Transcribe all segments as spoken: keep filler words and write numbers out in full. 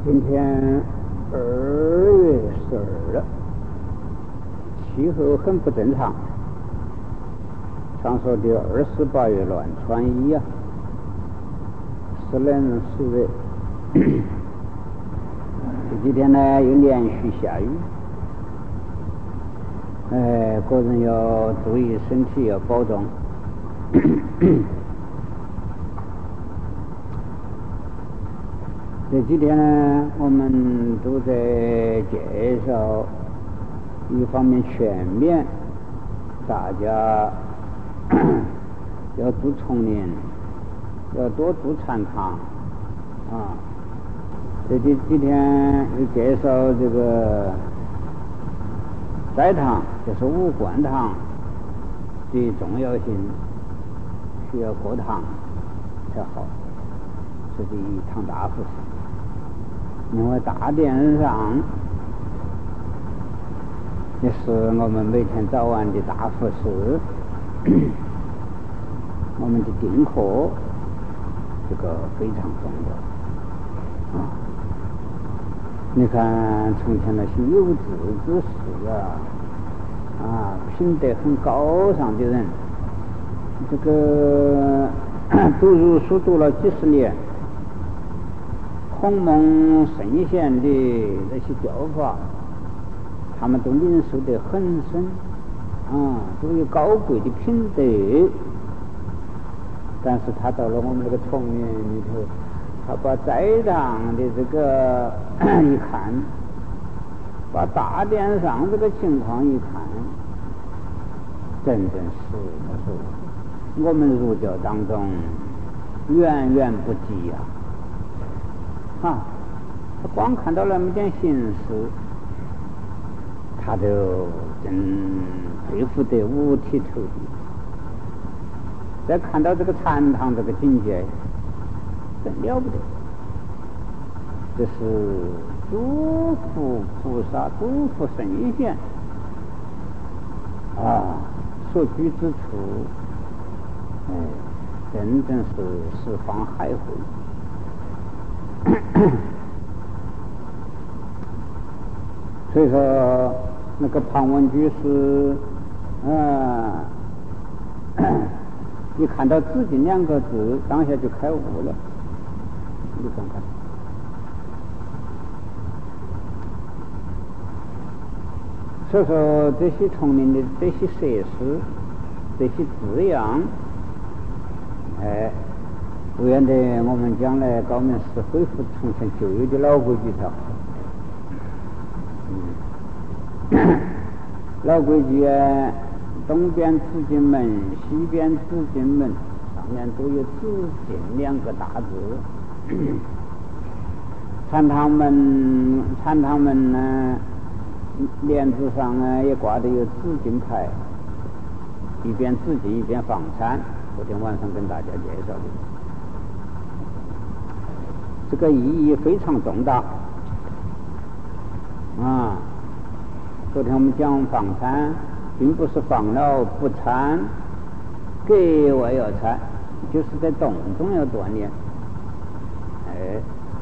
今天二月十二了，气候很不正常。常说的二十八月乱穿衣啊，时冷时热。这几天呢又连续下雨，哎，个人要注意身体，要保重。这几天呢，我们都在介绍，一方面全面，大家要多丛林，要多多禅堂啊。这几几天又介绍这个斋堂，就是五观堂的重要性，需要过堂才好，是第一堂大佛事。因为大殿上也是我们每天早晚的大佛事，我们的定课，这个非常重要啊！你看从前那些有志之士啊，啊，品德很高尚的人，这个读儒书读了几十年，孔孟圣贤的那些教法，他们都领受得很深啊，都有高贵的品德。但是他到了我们这个丛林里头，他把斋堂的这个一看，把大殿上这个情况一看，真正是我说我们儒教当中远远不及呀、啊！啊，他光看到那么点形式，他就真佩服得五体投地。再看到这个禅堂这个境界，真了不得。这是诸佛菩萨、诸佛圣贤啊所居之处，哎，真正是十方海会。所以说，那个庞文居士，啊，一看到自己两个字，当下就开悟了。你看看，所以说这些丛林的这些设施、这些字样，哎，不愿得我们将来高明寺恢复从前旧有的老规矩才好。嗯，老规矩啊，东边紫荆门，西边紫荆门，上面都有紫荆两个大字。禅堂门，禅堂门呢，帘子上呢也挂的有紫荆牌，一边紫荆一边放禅。昨天晚上跟大家介绍的，这个意义非常重大啊。昨天我们讲放禅，并不是放了不禅，格外要禅，就是在动中要锻炼。哎，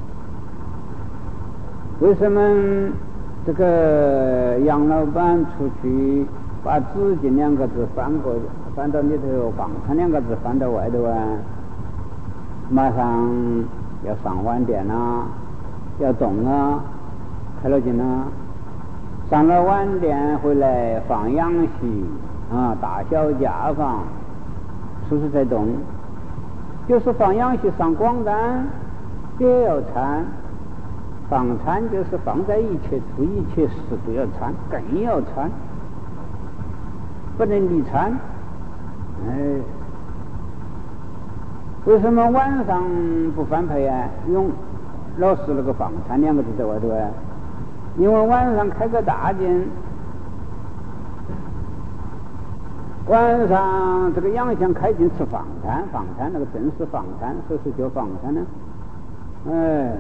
为什么这个杨老板出去把紫荆两个字翻过，翻到里头，放禅两个字翻到外头啊？马上要上晚点啊，要动啊，开了劲啊。上了晚点回来放养息啊，大小家访，是不是在动？就是放养息上广单也要参，放参就是放在一切处一切事都要参，更要参，不能离参。哎，为什么晚上不翻牌啊？用老是那个放参两个字在外头啊？因为晚上开个大殿，晚上这个养香开进吃放餐，放餐那个正是放餐，所以说叫放餐呢。哎，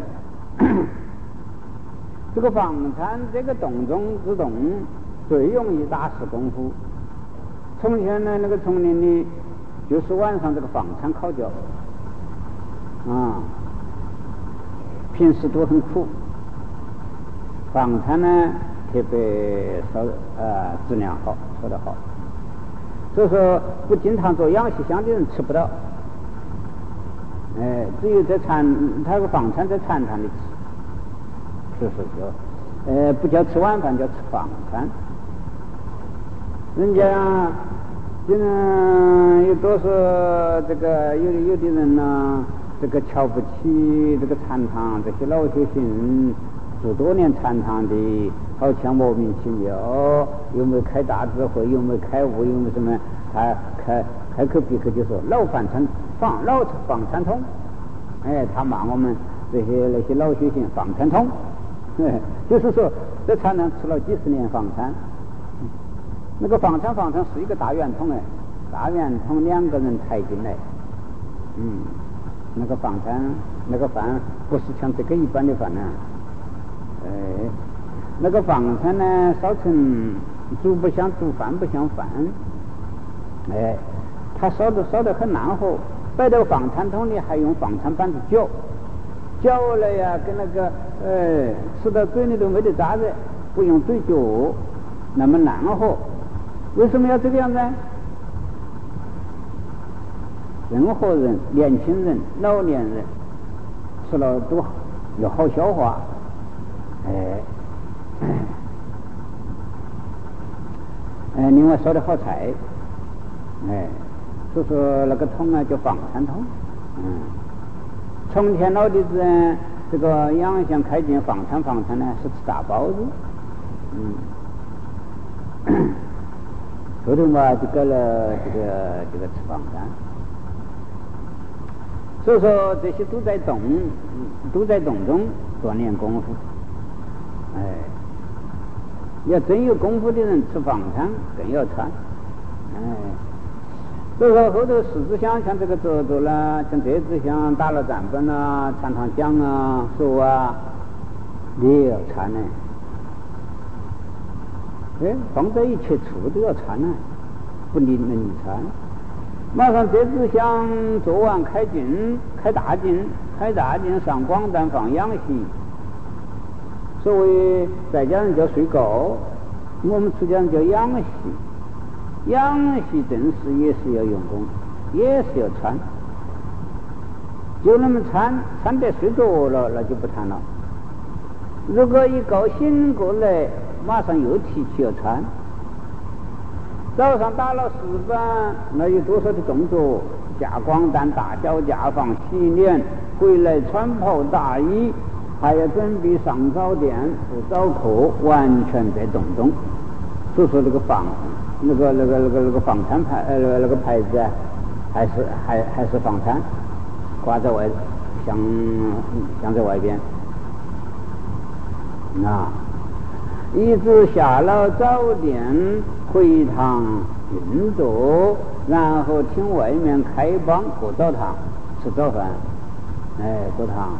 这个放餐这个动中之动，最容易打实功夫。从前呢，那个丛林里就是晚上这个放餐考教啊，平时都很苦。 房产呢特别烧呃质量好，烧得好，所以说不经常做养息香的人吃不到。哎，只有在禅，他个房产在禅堂里吃，是是是，呃，不叫吃晚饭，叫吃房餐。人家这个有多少这个有的有的人呢、啊，这个瞧不起这个禅堂这些老修行住多年禅堂的，好像莫名其妙，有没有开大智慧，有没有开悟，有没有什么，他开开口闭口就说老房产房老房产通，哎，他骂我们这些那些老修行房产通，哎，就是说在禅堂吃了几十年房产。那个房产房产是一个大圆筒哎，大圆筒两个人抬进来，嗯，那个房产那个饭不是像这个一般的饭呢，哎，那个房产呢烧成煮不像煮饭不像饭，哎，它烧的烧得很难喝，摆到房产桶里还用房产板子搅，搅了呀跟那个哎吃到嘴里都没得渣子，不用嘴嚼，那么难喝。为什么要这个样子？任何人，年轻人、老年人吃了都又好消化，哎，哎，另外烧的好菜，哎，所以说那个桶啊叫房产桶，嗯，从前老弟子这个养想开进房产房产呢是吃大包子，嗯。后头嘛就改了这个这个吃房产，所以说这些都在动，都在动中锻炼功夫。哎，要真有功夫的人吃房产更要穿。哎，所以说后头十支香像这个做做啦，像这支香打了站本啊、禅堂讲啊、说啊，你也要穿呢。哎，放在一切处都要穿呢，不能能穿。马上这支香做完开镜，开大镜，开大镜上光丹放养息。所谓在家人叫睡觉，我们出家人叫养息。养息正是也是要用功，也是要穿。就那么穿，穿得睡着了，那就不谈了。如果一觉醒过来，马上又提起要穿。早上打了四板，那有多少的动作？下光丹、大脚架放、洗脸，回来穿袍大衣，还要准备上早殿、赴早课，完全在动中。所以说这个房，那个那个那个那个房产牌，呃，那个那个牌子啊，还是还还是房产，挂在外，镶镶在外边。啊，一直下了早殿，回堂运作，然后听外面开帮过澡堂吃早饭，哎，过堂，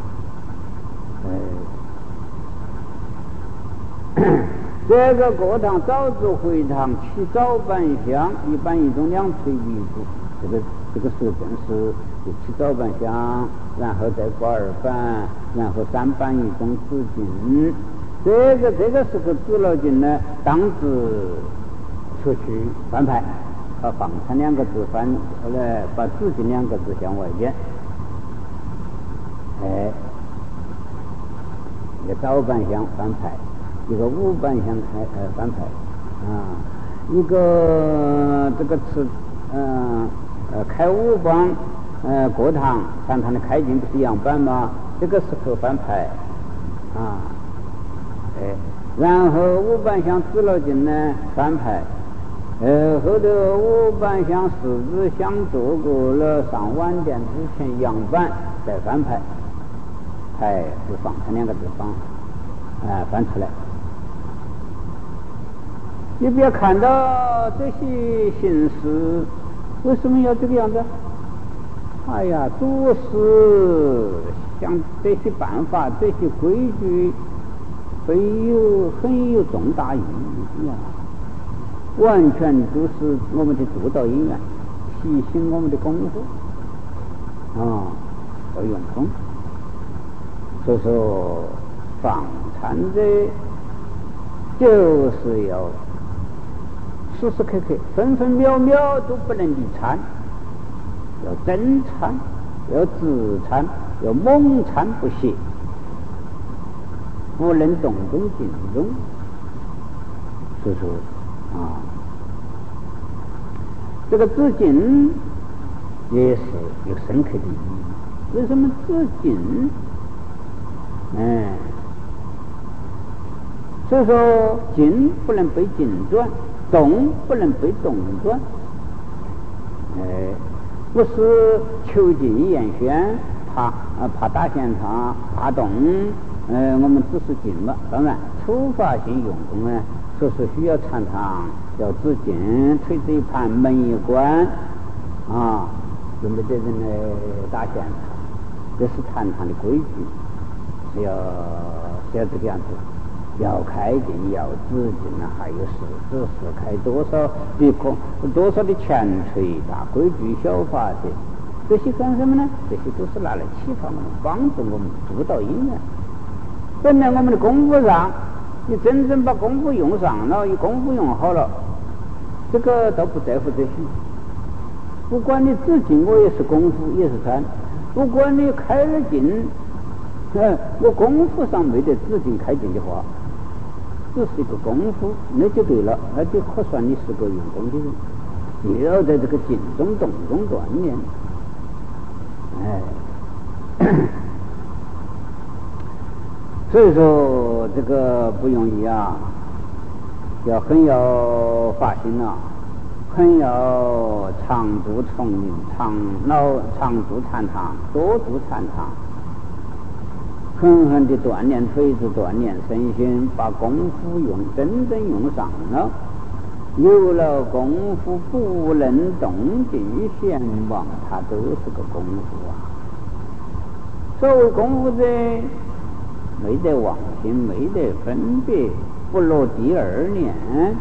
哎，这个过堂早至回堂起早板香，一般一种两垂一足，这个这个时正是就起早板香，然后再过二板，然后三板一种止境。这个这个时候止了境呢，当时出去翻牌，把房产两个字翻，后来把止境两个字向外边，哎，一个早板香翻牌，一个午板香开呃翻牌，啊，一个这个吃嗯 呃, 呃开午帮呃过堂禅堂的开境不是一样板吗？这个时候翻牌，啊。哎，然后五板香止了境呢翻牌，呃后头五板香四支香做过了上晚殿之前扬板再翻牌，牌是房产两个字放啊翻出来。你不要看到这些形式，为什么要这个样子？哎呀，都是像这些办法、这些规矩。非有很有重大意义啊！完全都是我们的督导因缘，提醒我们的功夫啊，要用功。所以说，房产的就是要时时刻刻、分分秒秒都不能离参，要真参，要自参，要猛参不懈，不能动中静中。所以说啊，这个自静也是有深刻的意义。为什么自静？哎，所以说静不能被静转，动不能被动转。哎，不是求静言宣，怕啊怕打现场，怕动，呃，我们只是静嘛。当然，初发性用功呢，说是需要禅堂，要自静，推这一盘，门一关，啊，用的这人来打现场，这是禅堂的规矩。是要是要这个样子，要开静，要自静啊，还有时时时开多少的空，多少的前锤大规矩小法则，这些干什么呢？这些都是拿来启发我们，帮助我们助导因缘。本来我们的功夫上，你真正把功夫用上了，你功夫用好了，这个都不在乎这些。不管你自静，我也是功夫，也是禅；不管你开了静。嗯，我功夫上没得自静开静的话，只是一个功夫，那就对了，那就可算你是个用功的人。你要在这个静中动中锻炼，哎，所以说这个不容易啊，要很有发心啊，很要常住丛林，常老常住禅堂，多住禅堂。狠狠地锻炼腿子，锻炼身心，把功夫用真正用上了。有了功夫，不能动静闲忘，它都是个功夫啊。所谓功夫者，没得妄心，没得分别，不落第二念。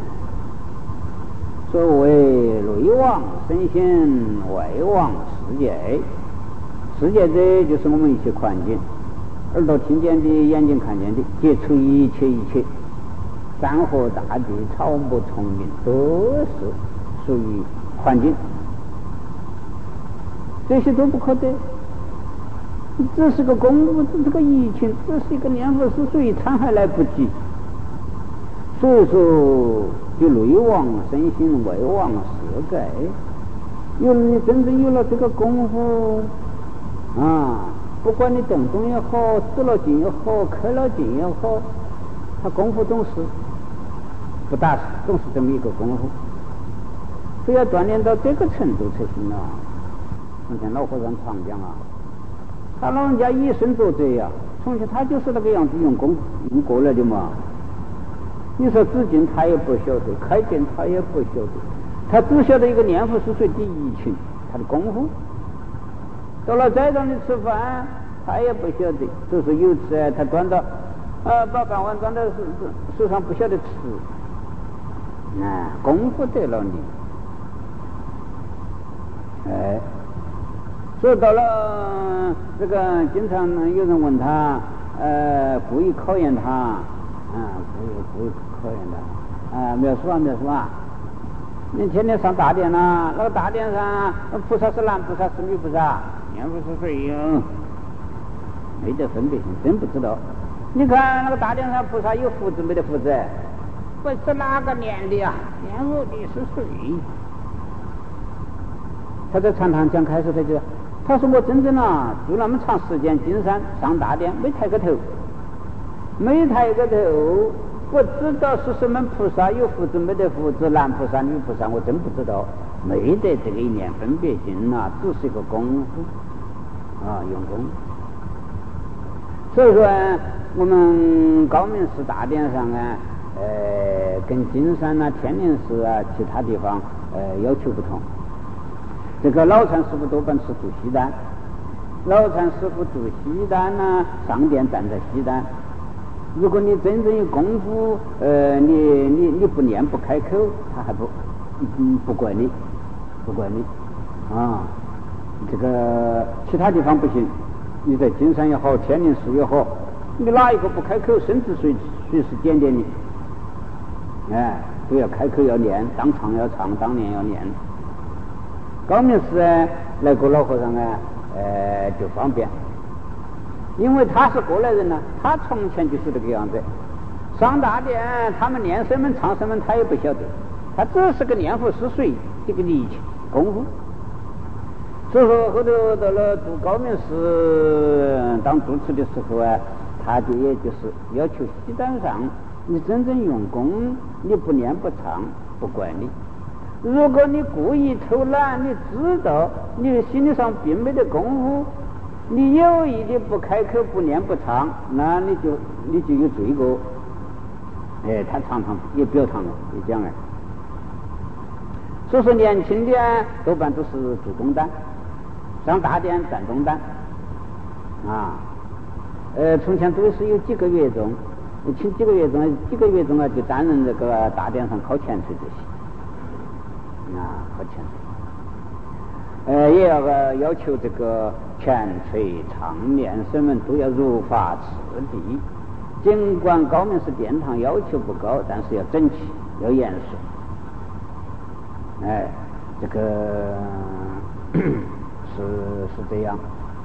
所谓内忘身心，外忘世界。世界者就是我们一切环境。耳朵听见的，眼睛看见的，接触一切一切，山河大地、草木丛林，都是属于环境，这些都不可得。只是个功夫，只是个疫情，只是一个念佛，是属于参还来不及。所以说，就内忘身心，外忘世界。有了你真正有了这个功夫啊！不管你动动也好，止了静也好，开了静也好，他功夫总是不打死，总是这么一个功夫。所以要锻炼到这个程度才行啊！从前老和尚常讲啊，他老人家以身作则呀，从前他就是那个样子用功用过来的嘛。你说止静他也不晓得，开静他也不晓得，他只晓得一个念佛是属第一群，他的功夫。到了斋堂里吃饭，他也不晓得，就是有次他端到，呃，把饭碗端到手手上不晓得吃，啊，功夫得了你，哎，所以到了这个经常有人问他，呃，故意考验他，啊，故意故意考验他，啊，描述啊描述啊。你天天上大殿啦，那个大殿上菩萨是男菩萨是女菩萨，念佛是谁哟？没得分别心，真不知道。你看那个大殿上菩萨有胡子没得胡子？不是哪个念的呀？念佛的是谁？他在禅堂讲开始他就，他说我真正啊住那么长时间金山上大殿没抬个头，没抬个头。我知道是什么菩萨有胡子没得胡子，男菩萨女菩萨，我真不知道，没得这个一念分别心啊，只是一个功夫啊，用功。所以说我们高明寺大殿上啊，呃，跟金山啊、天宁寺啊其他地方呃要求不同。这个老禅师傅多半是住西单，老禅师傅住西单呢、啊，上殿站在西单。如果你真正有功夫，呃，你你你不念不开口，他还不嗯不怪你，不怪你啊。这个其他地方不行，你在金山也好，天宁寺也好，你哪一个不开口，甚至随随时点点你哎，都要开口要念，当场要唱，当年要念。高明师呢，来个老和尚呢，呃，就方便，因为他是过来人呢，他从前就是这个样子。上大殿，他们念什么唱什么，他也不晓得，他只是个念佛是谁这个力气功夫。所以说后头到了读高明师当住持的时候啊，他就也就是要求西单上，你真正用功，你不念不唱不怪你。如果你故意偷懒，你知道你心理上并没得功夫，你有意的不开口不念不唱，那你就你就有罪过。哎，他常常也表堂了，也讲了。所以说年轻的多半都是做东单，上大殿站东单啊。呃，从前都是有几个月中，请几个月中，几个月中啊，就担任这个大殿上靠前锤这些啊，靠前锤。呃，也要个要求这个前锤唱念什么都要如法次第。尽管高明寺殿堂要求不高，但是要整齐，要严肃。哎，这个是是这样。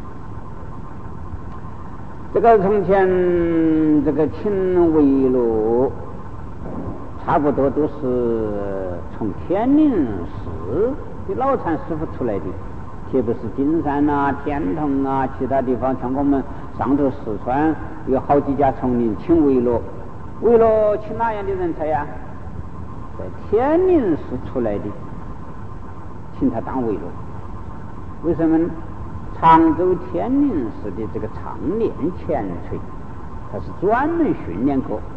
这个从前这个秦维罗，差不多都是从天宁寺的老禅师傅出来的，特别是金山啊、天童啊，其他地方像我们上头四川有好几家丛林，请维罗，维罗请哪样的人才呀？在天宁寺出来的，请他当维罗。为什么呢？常州天宁寺的这个常年前锤，他是专门训练过。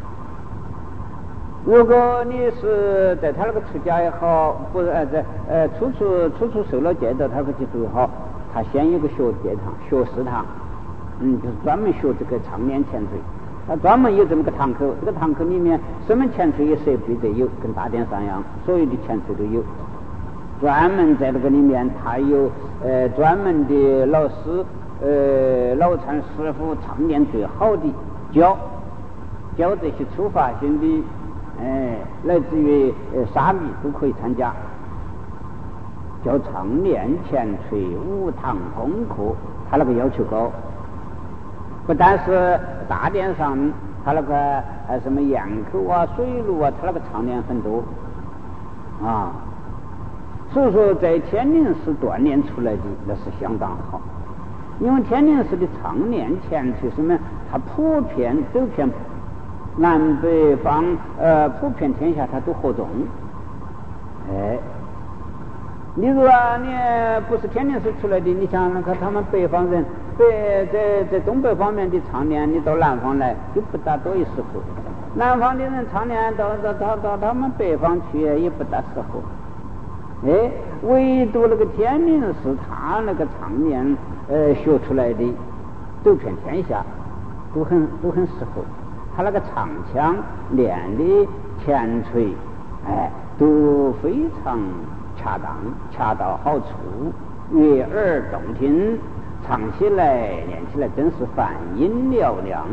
如果你是在他那个出家也好，不是呃在呃初初初初受了戒到他个去也好，他先有个学戒堂、学士堂，嗯，就是专门学这个常年前锤。他专门有这么个堂口，这个堂口里面什么前锤也设备得有，跟大殿上一样，所有的前锤都有。专门在那个里面，他有呃专门的老师，呃老禅师傅常年最好的教教这些初发性的，哎，来自于呃沙弥都可以参加，叫常年前锤五堂功课，他那个要求高，不但是大殿上他那个呃什么堰口啊、水路啊，他那个常年很多啊。所以说在天宁寺锻炼出来的那是相当好，因为天宁寺的常年前锤什么，它普遍走遍南北方，呃普遍天下它都合众。哎，你如果你不是天宁寺出来的，你想那个他们北方人，北在在东北方面的常年，你到南方来就不大多一适合，南方的人常年到到到到他们北方去也不大适合。哎，唯独那个天宁寺，他那个常年呃学出来的，走遍天下，都很都很适合。他那个唱腔练的前锤，哎，都非常恰当，恰到好处，悦耳动听，唱起来练起来真是梵音嘹亮。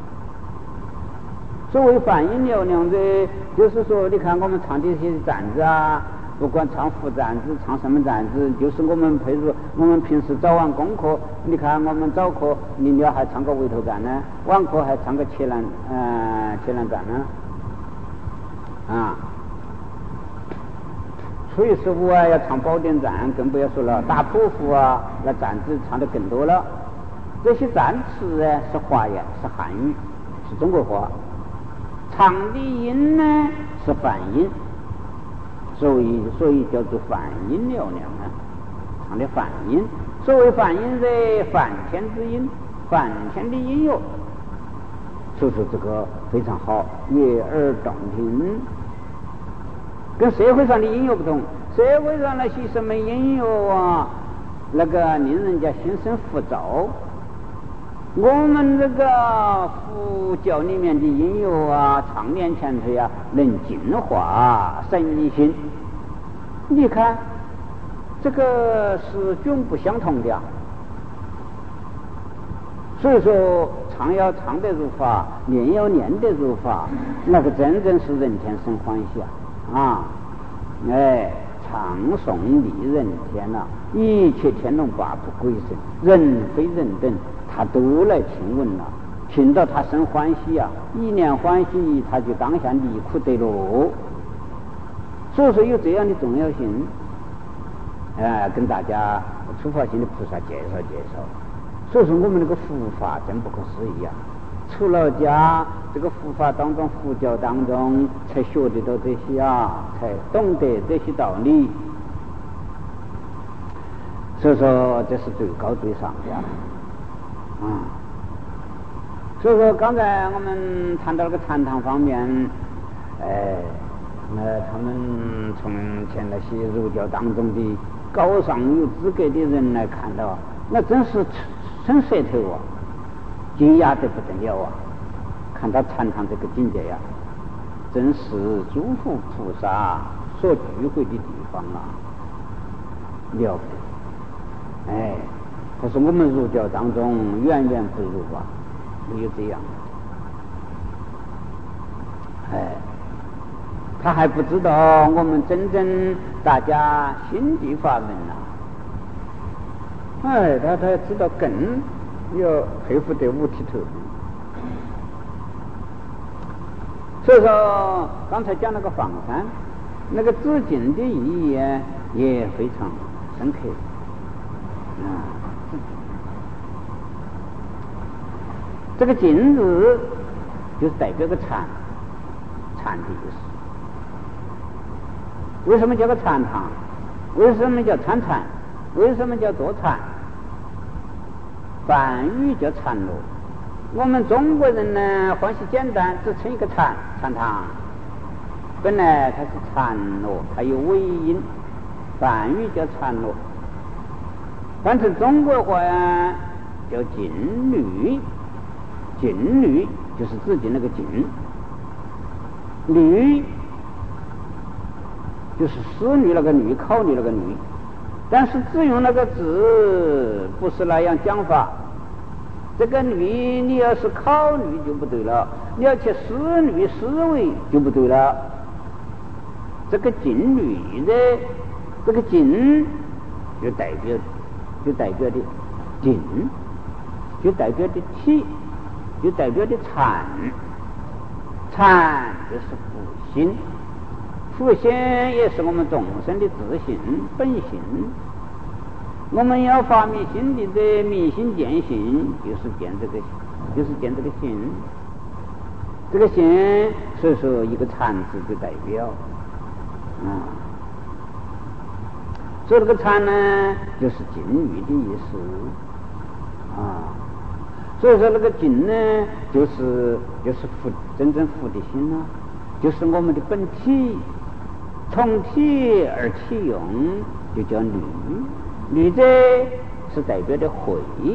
所谓梵音嘹亮的，就是说，你看我们唱的这些站子啊。不管唱副站子，唱什么站子，就是我们譬如我们平时早晚功课，你看我们早课临了还唱个围头站呢，晚课还唱个切栏呃切栏站呢，啊，初一十五啊要唱宝典站，更不要说了，打匍匐啊那站子唱的更多了。这些站词啊是华言，是汉语，是中国话，唱的音呢是梵音。所以，所以叫做梵音嘹亮啊，唱的梵音。所谓梵音是梵天之音，梵天的音乐，所以说这个非常好，悦耳动听。跟社会上的音乐不同，社会上那些什么音乐啊，那个令人家心生浮躁。我们这个佛教里面的音乐啊，常年前锤啊，能净化身心。你看，这个是迥不相同的啊。所以说， 唱要唱得如法，念要念得如法，那个真正是人天生欢喜啊！啊，哎，唱诵利人天呐、啊，一切天龙八部鬼神，人非人等，他都来听闻了，听到他生欢喜啊，一念欢喜，他就当下离苦得乐。所以说有这样的重要性，哎、呃，跟大家出发心的菩萨介绍介绍。所以说我们那个佛法真不可思议啊！出了家，这个佛法当中、佛教当中才学得到这些啊，才懂得这些道理。所以说这是最高最上的啊！啊，所以说刚才我们谈到那个禅堂方面，哎。那他们从前那些儒教当中的高尚有资格的人来看到，那真是伸舌头啊，惊讶得不得了啊！看到禅堂这个境界呀、啊，真是诸佛菩萨所聚会的地方啊，了不得！哎，可是我们儒教当中远远不如啊，没有这样。哎。他还不知道我们真正大家心地法门呐、啊，哎，他才知道更要佩服得五体投地。所以说，刚才讲那个房山，那个自净的意义也非常深刻啊。这个净字就是代表个禅，禅的意思。为什么叫个禅堂？为什么叫参禅？为什么叫坐禅？梵语叫禅罗。我们中国人呢，欢喜简单，只称一个禅禅堂。本来它是禅罗，它有尾音，梵语叫禅罗。但是中国话呀，叫净律。净律就是自己那个净，律。就是思虑那个虑，考虑那个虑，但是只用那个字不是那样讲法。这个虑你要是考虑就不对了，你要去思虑思维就不对了。这个净虑的这个净就代表就代表的净，就代表的体，就代表的禅，禅就是复心。复心也是我们众生的自性本性，我们要发明新的这明心见性，就是见这个，就是见这个心，这个心，所以说一个禅字就代表，啊，所以这个禅呢，就是净律的意思，啊，所以说那个净呢，就是就是佛真正佛的心啊，就是我们的本体。从体而体用，就叫律。律者是代表的慧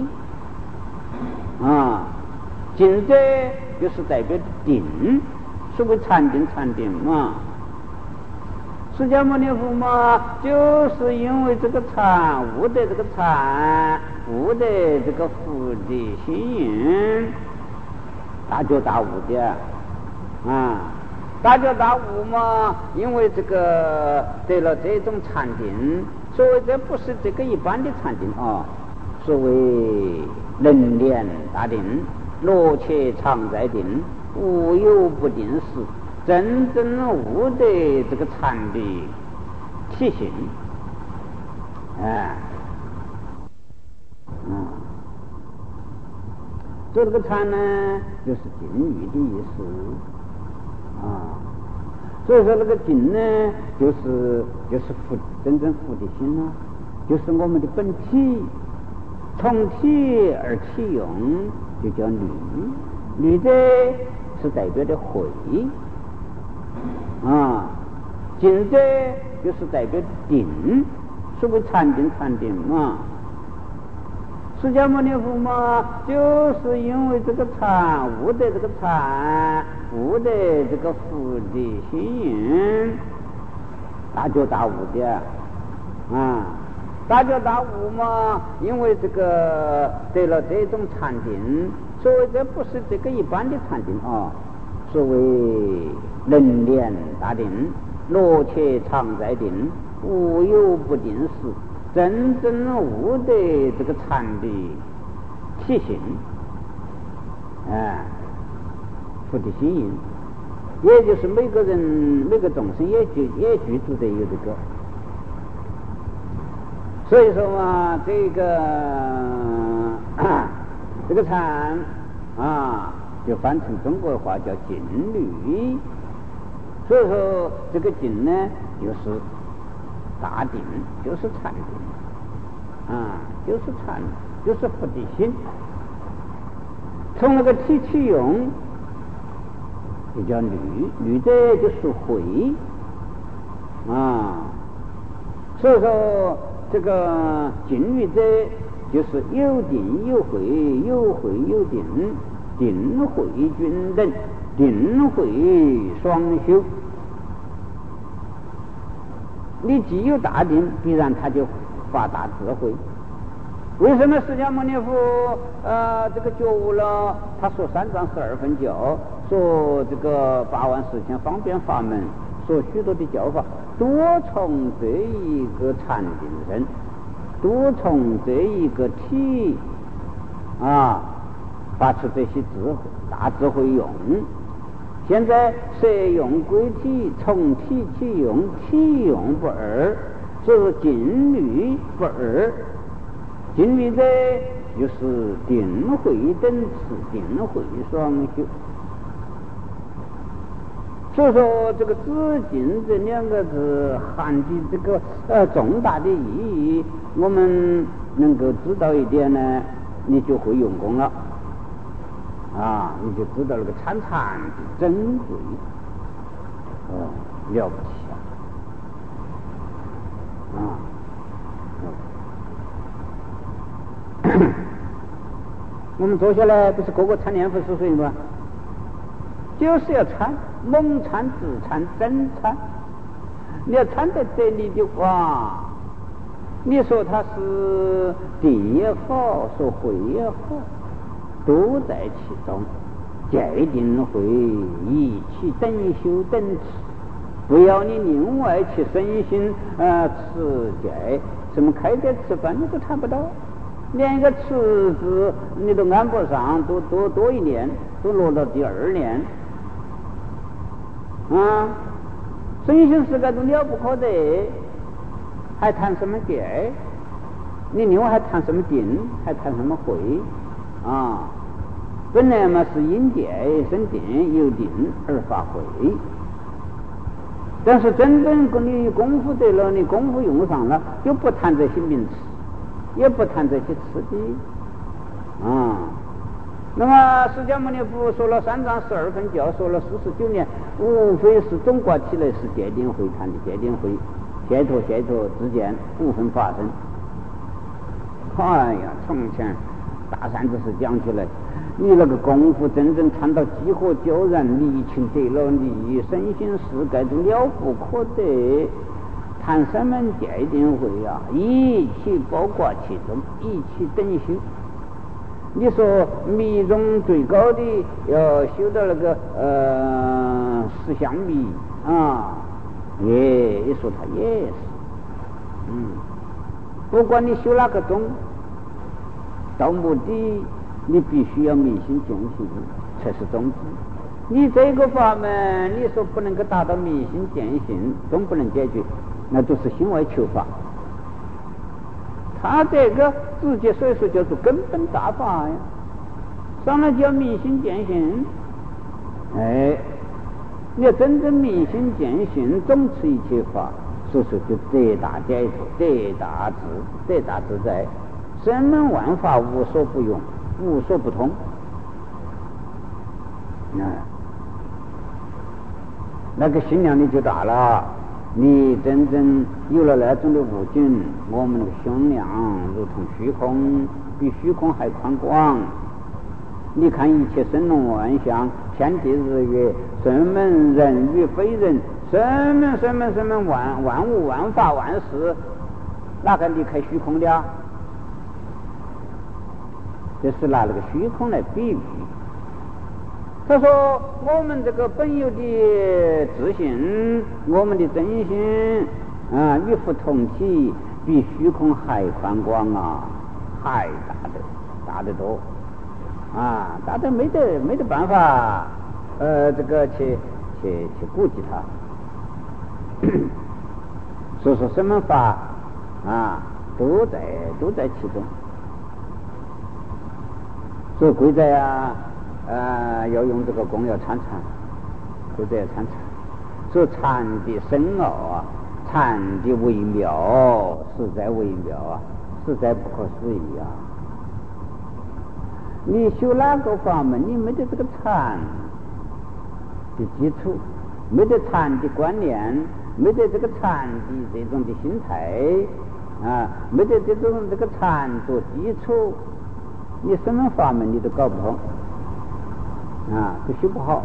啊，净者就是代表的定，所谓禅定禅定嘛。释迦牟尼佛嘛，就是因为这个禅悟得这个禅，悟得这个佛的心运，大觉大悟的啊。大觉大悟嘛，因为这个得了这种禅定，所谓这不是这个一般的禅定啊，所谓能念大定，罗切常在定，无有不定时，真正悟得这个禅的体性，哎，嗯，所以这个禅呢，就是净律的意思。啊，所以说那个净呢，就是就是佛真正佛的心啊，就是我们的本体，从体而体用，就叫律。律者是代表的慧啊，净者就是代表的定，所谓禅定禅定嘛。释迦牟尼佛嘛，就是因为这个禅悟得这个禅，悟得这个佛的心运，大觉大悟的啊，大觉大悟嘛，因为这个得了这种禅定， 所谓这不是这个一般的禅定啊，所谓能念大定，罗切常在定，无有不定时，真正悟的这个禅的体性，啊，菩提心因，也就是每个人每个众生也居也居住的有这个。所以说嘛，这个啊这个禅啊，就翻成中国话叫静虑。所以说这个静呢，就是大定，就是禅定啊，就是禅，就是菩提心。从那个体起用，就叫虑，虑的就属慧啊。所以说这个静虑者，就是有定有慧，有慧有定，定慧均等，定慧双修。你既有大定，必然他就发大智慧。为什么释迦牟尼佛呃这个觉悟了？他说三藏十二分教，说这个八万四千方便法门，说许多的教法，多从这一个禅定身，多从这一个体啊发出这些智慧大智慧用。现在色用归体，从体起用，体用不二，是静虑不二。静虑者就是定慧等次，定慧双修。所以说这个止静这两个字含的这个呃重大的意义，我们能够知道一点呢，你就会用功了啊，你就知道那个参禅的珍贵，哦，了不起啊！啊，我们坐下来不是个个参念佛是谁吗？就是要参，猛参、自参、真参。你要参在这里的话，你说它是定也好，说慧也好，都在其中。戒定慧一起等修等持，不要你另外去身心呃持戒，什么开斋吃饭你都谈不到，连一个持字你都安不上，多多多一年，都落到第二年啊！身心世界都了不可得，还谈什么戒？你另外还谈什么定？还谈什么慧啊？本来嘛是因戒生定，由定而发慧。但是真正跟你功夫对了，你功夫用上了，就不谈这些名词，也不谈这些词的啊。那么释迦牟尼佛说了三藏十二分教，说了四十九年，无非是总括起来是戒定慧谈的戒定慧，解脱解脱之间无分法身。哎呀，从前大善知识讲起来，你那个功夫真正谈到激活交然，离情得了离，身心世界都了不可得，谈什么戒定慧啊，一起包括其中，一起等修。你说密中最高的要修到那个呃十相密啊，也你说它也是，嗯，不管你修哪个宗，到目的你必须要明心见性才是宗旨。你这个法门，你说不能够达到明心见性，总不能解决，那都是心外求法。他这个直接所以说叫做根本大法呀，上来叫明心见性。哎，你要真正明心见性，总持一切法，所以说就得大解脱，得大自，得大自在，声闻万法无所不用，无所不通。啊，那个心量你就大了。你真正有了那种的悟境，我们的胸量如同虚空，比虚空还宽广。你看一切生龙万象，天地日月，声闻人与非人，声闻声闻声闻万万物万法万事，哪个离开虚空的啊？ 这是拿那个虚空来比喻。他说我们这个本有的自信，我们的真心啊，与佛同体，比虚空还宽广啊，还大的大得多啊，大得没得没得办法呃这个去去去顾及它。所以说什么法啊都在都在其中。所以贵在啊呃要用这个功要参禅，贵在要参禅。所以禅的深奥啊，禅的微妙，实在微妙啊，实在不可思议啊。你修哪个法门，你没得这个禅的基础，没得禅的观念，没得这个禅的这种的心态啊，没得这种这个禅做基础，你什么法门你都搞不通啊，都修不好。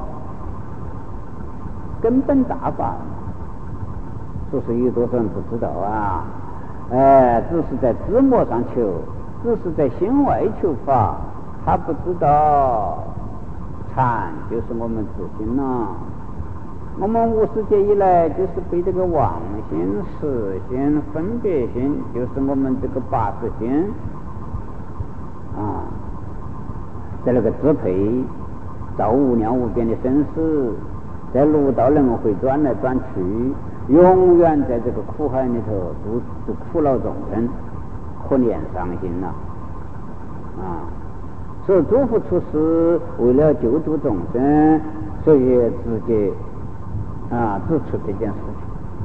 根本大法，说是有多少人不知道啊？哎，只是在字幕上求，只是在心外求法，他不知道禅就是我们自心呐、啊。我们无始劫以来就是被这个妄心、识心、分别心，就是我们这个八识心啊，在那个支配，造无量无边的生死，在六道轮回转来转去，永远在这个苦海里头度度苦恼众生，可怜伤心呐 啊, 啊！所以诸佛出世为了救度众生，所以直接啊指出这件事情。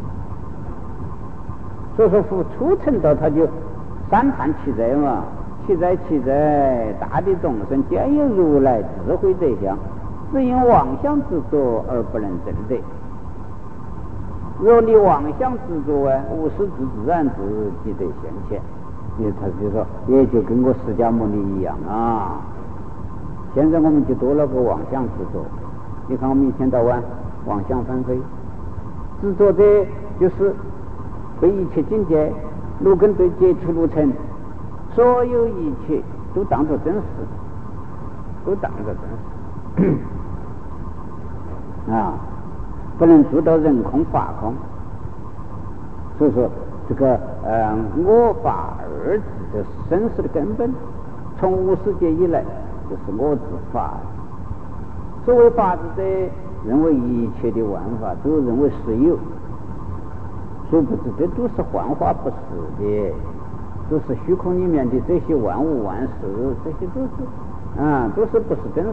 所以说佛出成道，他就三叹其在嘛，其在其在，大的众生皆有如来智慧德相，只因妄想执着而不能证得。若你妄想执着啊，无始自自然自即得现前。也他就说，也就跟我释迦牟尼一样啊。现在我们就多了个妄想执着，你看我们一天到晚妄想纷飞，执着的就是被一切境界、路根对接触路程，所有一切都当作真实，都当作真实啊，不能做到人空法空。所以说这个呃我法二字就是生死的根本，从无始劫以来就是我自法。所谓法字者，认为一切的万法都认为实有，殊不知这都是幻化不实的，都是虚空里面的这些万物万事，这些都是啊，都是不是真实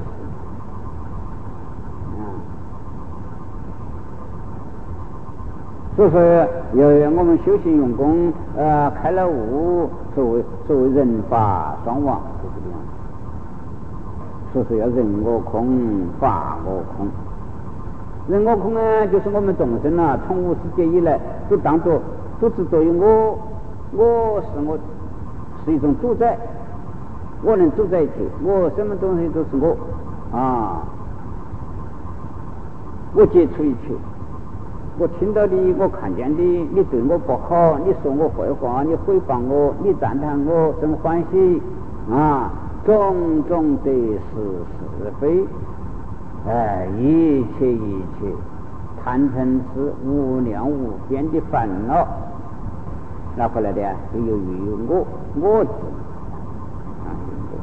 啊。所以说有我们修行用功呃开了悟，所谓所谓人法双亡，是这个样子。所以说要人我空，法我空。人我空呢，就是我们众生啊，从无始劫以来都当作都执着于我，我是我是一种主宰，我能主宰一切，我什么东西都是我啊，我接触一切，我听到的，我看见的，你对我不好，你说我坏话，你诽谤我，你赞叹我，生欢喜啊，种种的是是非。哎，一切一切贪嗔痴无量无边的烦恼，哪回来的啊？就由于我我字啊，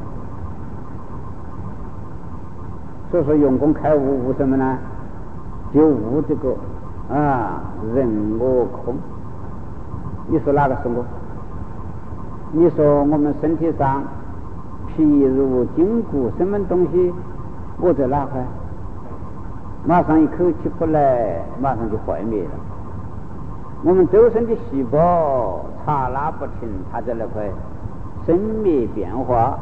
所以说用功开悟悟什么呢？就悟这个啊人我空。你说哪个是我？你说我们身体上皮肉筋骨什么东西，我在哪块？马上一口气不来，马上就坏灭了。我们周身的细胞刹那不停，它在那块生灭变化。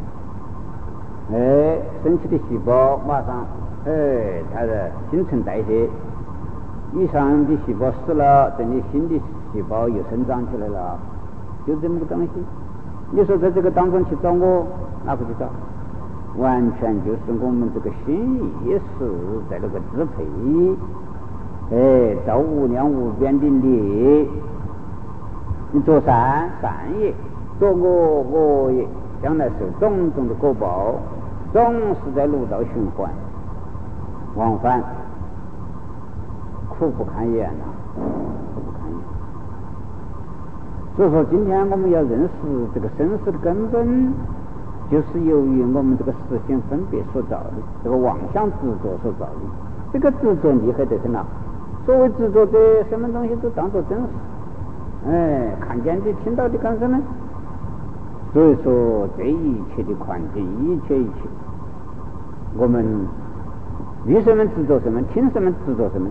哎，身体的细胞马上哎，它的新陈代谢，以上的细胞死了，等你新的细胞又生长起来了，就这么个东西。你说在这个当中去找我，哪个去找？完全就是我们这个心意识在那个支配，哎，造无量无边的业，你做善善业，做恶恶业， 将来受种种的果报，总是在六道循环往返，苦不堪言呐、啊，苦不堪言。所以说，今天我们要认识这个生死的根本，就是由于我们这个实性分别所造的，这个妄想执着所造的。这个执着厉害得很呐，所谓执着的什么东西都当作真实，哎，看见的、听到的干什么？所以说，这一切的环境，一切一切，我们遇什么执着什么，听什么执着什么，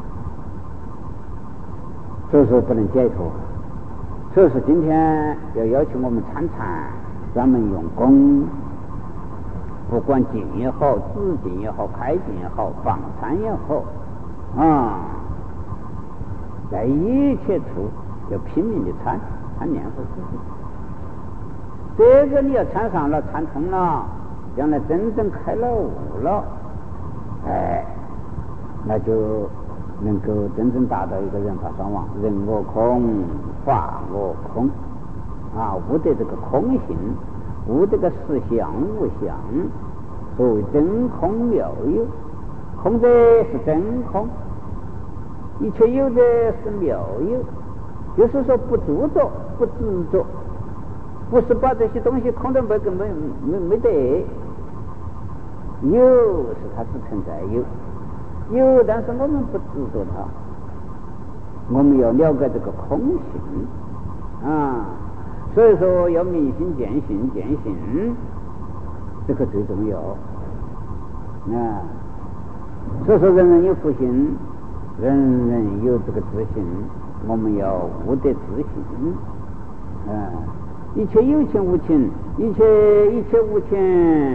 所以说不能解脱。所以说，今天要要求我们参禅，专门用功，不管静也好，止静也好，开静也好，放禅也好，啊，在一切处要拼命的参参念佛自己。这个你要参上了，参通了，将来真正开了悟了，哎，那就能够真正达到一个人法双忘，人我空，法我空，啊，悟得这个空性，悟这个实相无相，所谓真空妙有，空的是真空，一切有的是妙有，就是说不著作，不执着。不是把这些东西空的没根本没没得，有是它是存在有，有但是我们不执着它，我们要了解这个空性啊，所以说要明心见性，见性这个最重要啊。所以说人人有福心，人人有这个自信，我们要悟得自信啊。一切有情无情，一切一切无情，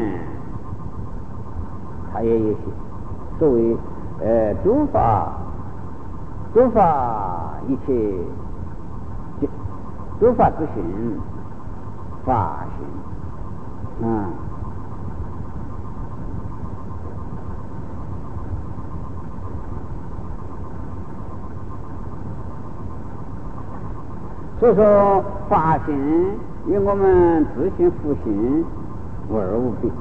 它也有些所谓呃诸法，诸法一切诸法之性，法性啊。所以说法性与我们自性福性无二无别。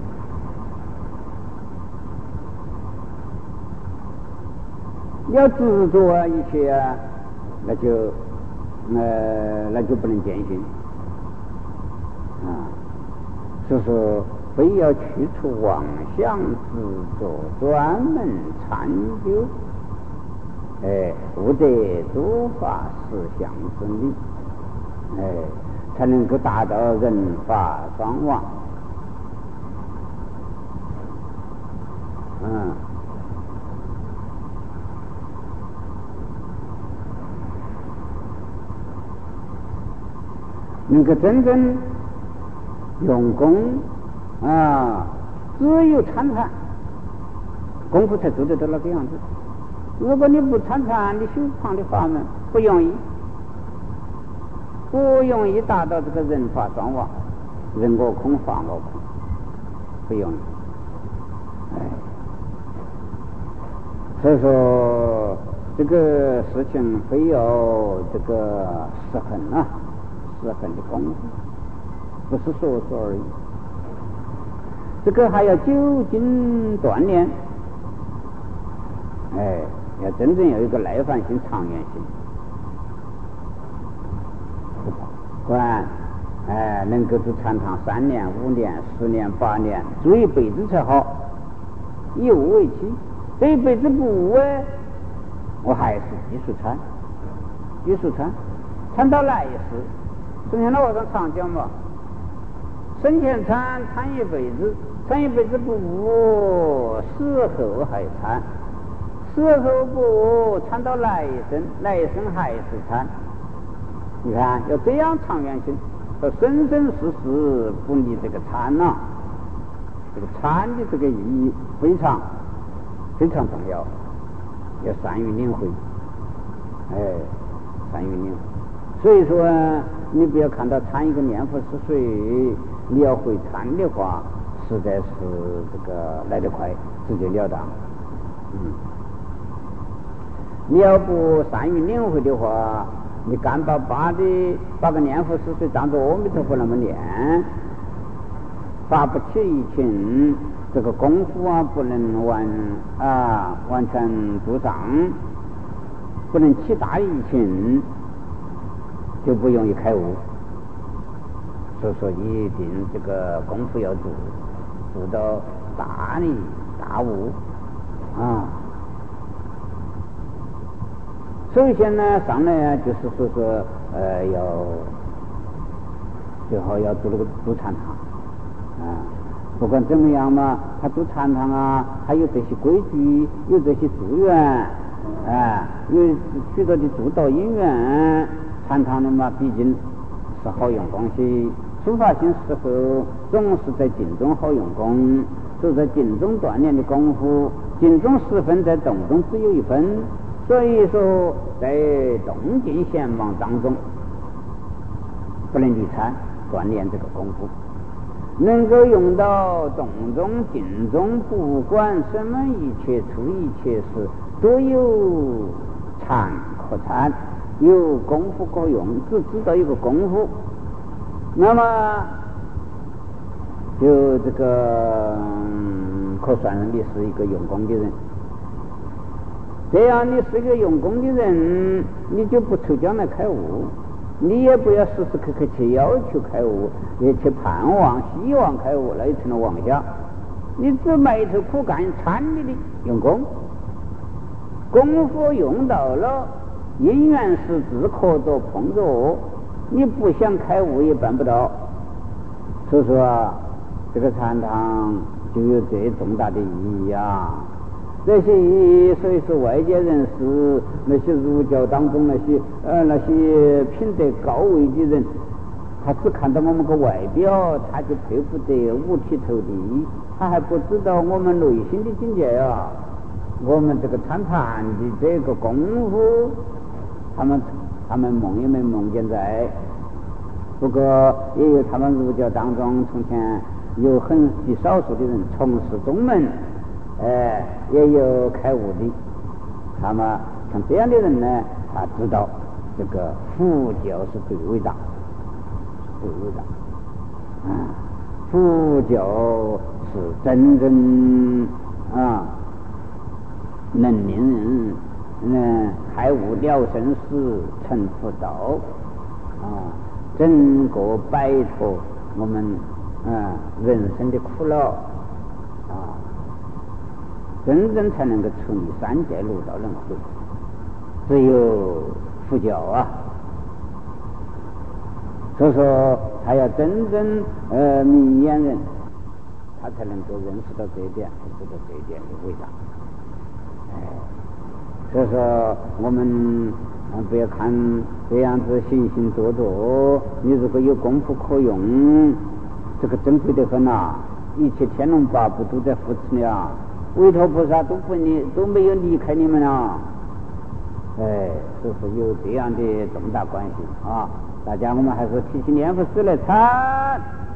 要执着啊一切啊，那就呃那就不能见性啊。所以说非要去除妄想执着，专门参究哎，悟得诸法实相之理，哎，才能够达到人法双忘。嗯，能够真正用功啊，只有参禅功夫才做得到那个样子。如果你不参禅，你修旁的法门不容易，不容易达到这个人法双忘，人我空，法我空，不容易。哎，所以说这个事情非要这个实恒啊，实恒的功夫，不是说说而已。这个还要久经锻炼，哎。要真正有一个耐烦性、长远性，管哎能够去禅堂三年、五年、十年、八年，做一辈子才好。以悟为期，这一辈子不悟哎，我还是继续禅，继续禅，禅到来世。昨天老和尚常讲嘛，生前禅，禅一辈子，禅一辈子不悟，死后还禅。死后不参到来生，来生还是参。你看，要这样长远性，要生生世世不离这个参呐、啊。这个参的这个意义非常非常重要，要善于领会。哎，善于领会。所以说，你不要看到参一个念佛是谁，你要会参的话，实在是这个来得快，直截了当。嗯。你要不善于领会的话，你干巴巴的把个念佛是谁当作阿弥陀佛那么念， 发不起一情，这个功夫啊不能完啊完全助长，不能起大一情，就不容易开悟。所以说一定这个功夫要做，做到大理大悟啊。首先呢，上来就是说说呃要最好要做那个主禅堂啊。不管怎么样嘛，他做禅堂啊，还有这些规矩，有这些祝愿啊，有许多的助道因缘。禅堂的嘛，毕竟是好用功些。书法性时候总是在静中好用功，就在静中锻炼的功夫，静中十分，在动中只有一分。所以说在动静闲忙当中不能离禅，锻炼这个功夫能够用到动中静中，不管什么一切处一切事都有禅可禅，有功夫可用，只知道一个功夫，那么就这个、嗯、可算你是一个用功的人。这样你是一个用功的人，你就不愁将来开悟，你也不要时时刻刻去要求开悟，也去盼望希望开悟，那就成了妄想。你只埋头苦干，参你的用功，功夫用到了，因缘时至可着碰着，你不想开悟也办不到。所以说啊，这个禅堂就有这重大的意义啊。这些所以说外界人士，那些儒教当中那些呃那些品德高位的人，他只看到我们个外表，他就佩服得五体投地，他还不知道我们内心的境界啊。我们这个参禅的这个功夫，他们他们梦也没梦见在。不过也有他们儒教当中从前有很极少数的人从事宗门，哎，也有开悟的。那么像这样的人呢，他知道这个佛教是最伟大，最伟大啊！佛教是真正啊，能令人嗯开悟了生死，成佛道啊，整个摆脱我们啊人生的苦恼啊。真正才能够出离三界六道轮回，只有佛教啊。所以说他要真正呃明眼人，他才能够认识到这一点，知道这一点的伟大。哎，所以说我们啊不要看这样子行行坐坐，你如果有功夫可用，这个珍贵得很啊！一切天龙八部都在扶持你啊！韦陀菩萨都不离都没有离开你们啊！哎，是不是有这样的重大关系啊？大家我们还是提起念佛师来参。